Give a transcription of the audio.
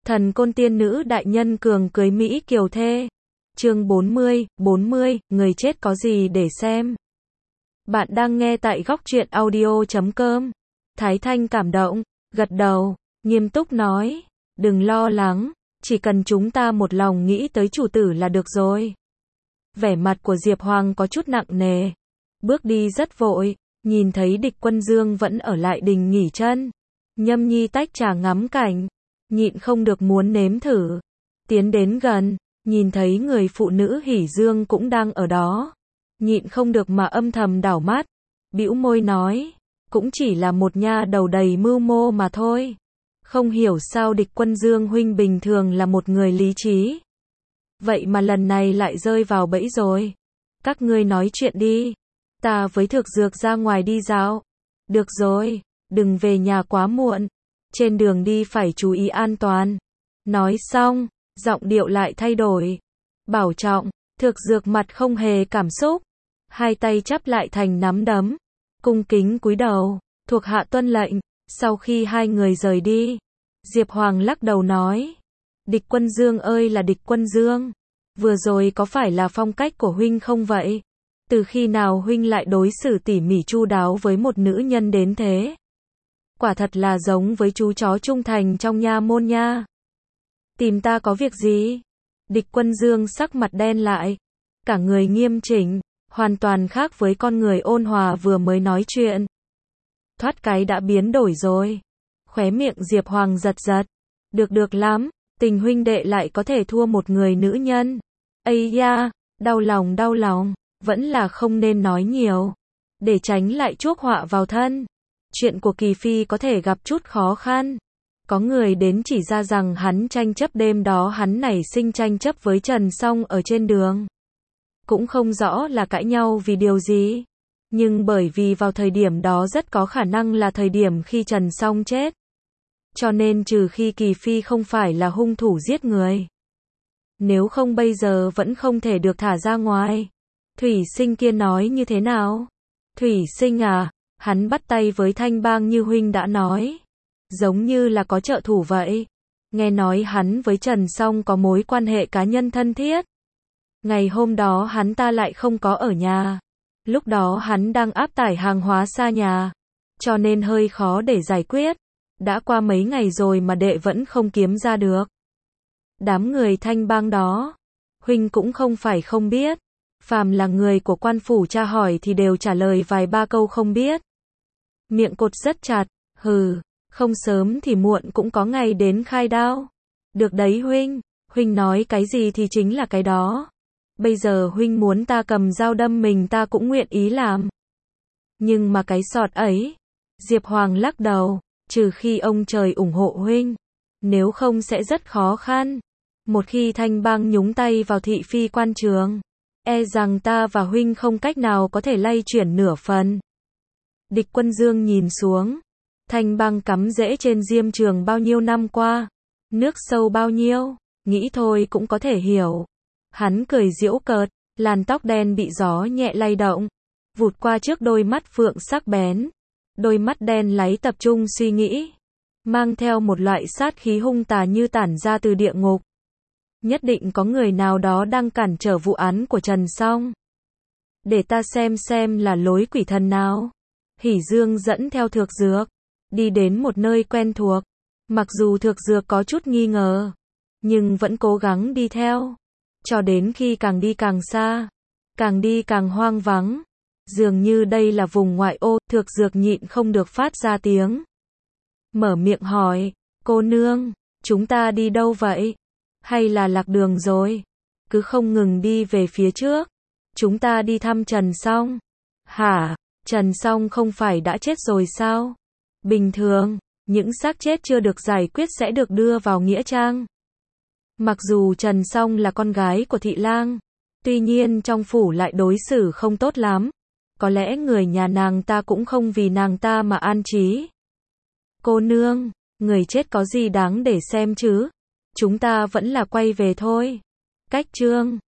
Thần côn tiên nữ đại nhân cường cưới Mỹ kiều thê. Chương 40, người chết có gì để xem. Bạn đang nghe tại góc truyện audio.com. Thái Thanh cảm động, gật đầu, nghiêm túc nói, đừng lo lắng, chỉ cần chúng ta một lòng nghĩ tới chủ tử là được rồi. Vẻ mặt của Diệp Hoàng có chút nặng nề, bước đi rất vội, nhìn thấy Địch Quân Dương vẫn ở lại đình nghỉ chân. Nhâm Nhi tách trà ngắm cảnh, nhịn không được muốn nếm thử. Tiến đến gần, nhìn thấy người phụ nữ Hỉ Dương cũng đang ở đó. Nhịn không được mà âm thầm đảo mắt, bĩu môi nói, cũng chỉ là một nha đầu đầy mưu mô mà thôi. Không hiểu sao Địch Quân Dương huynh bình thường là một người lý trí. Vậy mà lần này lại rơi vào bẫy rồi. Các ngươi nói chuyện đi. Ta với Thực Dược ra ngoài đi dạo. Được rồi, đừng về nhà quá muộn. Trên đường đi phải chú ý an toàn. Nói xong, giọng điệu lại thay đổi. Bảo trọng. Thực Dược mặt không hề cảm xúc. Hai tay chắp lại thành nắm đấm. Cung kính cúi đầu, thuộc hạ tuân lệnh. Sau khi hai người rời đi, Diệp Hoàng lắc đầu nói, Địch Quân Dương ơi là Địch Quân Dương, vừa rồi có phải là phong cách của huynh không vậy? Từ khi nào huynh lại đối xử tỉ mỉ chu đáo với một nữ nhân đến thế? Quả thật là giống với chú chó trung thành trong nha môn nha. Tìm ta có việc gì? Địch Quân Dương sắc mặt đen lại, cả người nghiêm chỉnh, hoàn toàn khác với con người ôn hòa vừa mới nói chuyện. Thoát cái đã biến đổi rồi. Khóe miệng Diệp Hoàng giật giật. Được lắm, tình huynh đệ lại có thể thua một người nữ nhân. Ây da, đau lòng, vẫn là không nên nói nhiều. Để tránh lại chuốc họa vào thân. Chuyện của Kỳ Phi có thể gặp chút khó khăn. Có người đến chỉ ra rằng hắn tranh chấp đêm đó hắn nảy sinh tranh chấp với Trần Song ở trên đường. Cũng không rõ là cãi nhau vì điều gì. Nhưng bởi vì vào thời điểm đó rất có khả năng là thời điểm khi Trần Song chết. Cho nên trừ khi Kỳ Phi không phải là hung thủ giết người. Nếu không bây giờ vẫn không thể được thả ra ngoài. Thủy Sinh kia nói như thế nào? Thủy Sinh à, hắn bắt tay với Thanh Bang như huynh đã nói. Giống như là có trợ thủ vậy. Nghe nói hắn với Trần Song có mối quan hệ cá nhân thân thiết. Ngày hôm đó hắn ta lại không có ở nhà. Lúc đó hắn đang áp tải hàng hóa xa nhà. Cho nên hơi khó để giải quyết. Đã qua mấy ngày rồi mà đệ vẫn không kiếm ra được. Đám người Thanh Bang đó, huynh cũng không phải không biết. Phàm là người của quan phủ tra hỏi thì đều trả lời vài ba câu không biết. Miệng cột rất chặt, hừ, không sớm thì muộn cũng có ngày đến khai đao. Được đấy huynh nói cái gì thì chính là cái đó. Bây giờ huynh muốn ta cầm dao đâm mình ta cũng nguyện ý làm. Nhưng mà cái sọt ấy, Diệp Hoàng lắc đầu, trừ khi ông trời ủng hộ huynh, nếu không sẽ rất khó khăn. Một khi Thanh Bang nhúng tay vào thị phi quan trường, e rằng ta và huynh không cách nào có thể lay chuyển nửa phần. Địch Quân Dương nhìn xuống, Thanh Bang cắm rễ trên diêm trường bao nhiêu năm qua, nước sâu bao nhiêu, nghĩ thôi cũng có thể hiểu. Hắn cười giễu cợt, làn tóc đen bị gió nhẹ lay động, vụt qua trước đôi mắt phượng sắc bén. Đôi mắt đen láy tập trung suy nghĩ, mang theo một loại sát khí hung tà như tản ra từ địa ngục. Nhất định có người nào đó đang cản trở vụ án của Trần Song. Để ta xem là lối quỷ thần nào. Hỉ Dương dẫn theo Thực Dược, đi đến một nơi quen thuộc. Mặc dù Thực Dược có chút nghi ngờ, nhưng vẫn cố gắng đi theo. Cho đến khi càng đi càng xa, càng đi càng hoang vắng. Dường như đây là vùng ngoại ô, Thực Dược nhịn không được phát ra tiếng. Mở miệng hỏi, cô nương, chúng ta đi đâu vậy? Hay là lạc đường rồi? Cứ không ngừng đi về phía trước. Chúng ta đi thăm Trần Song. Hả? Trần Song không phải đã chết rồi sao? Bình thường, những xác chết chưa được giải quyết sẽ được đưa vào nghĩa trang. Mặc dù Trần Song là con gái của thị lang, tuy nhiên trong phủ lại đối xử không tốt lắm. Có lẽ người nhà nàng ta cũng không vì nàng ta mà an trí. Cô nương, người chết có gì đáng để xem chứ? Chúng ta vẫn là quay về thôi. Cách chương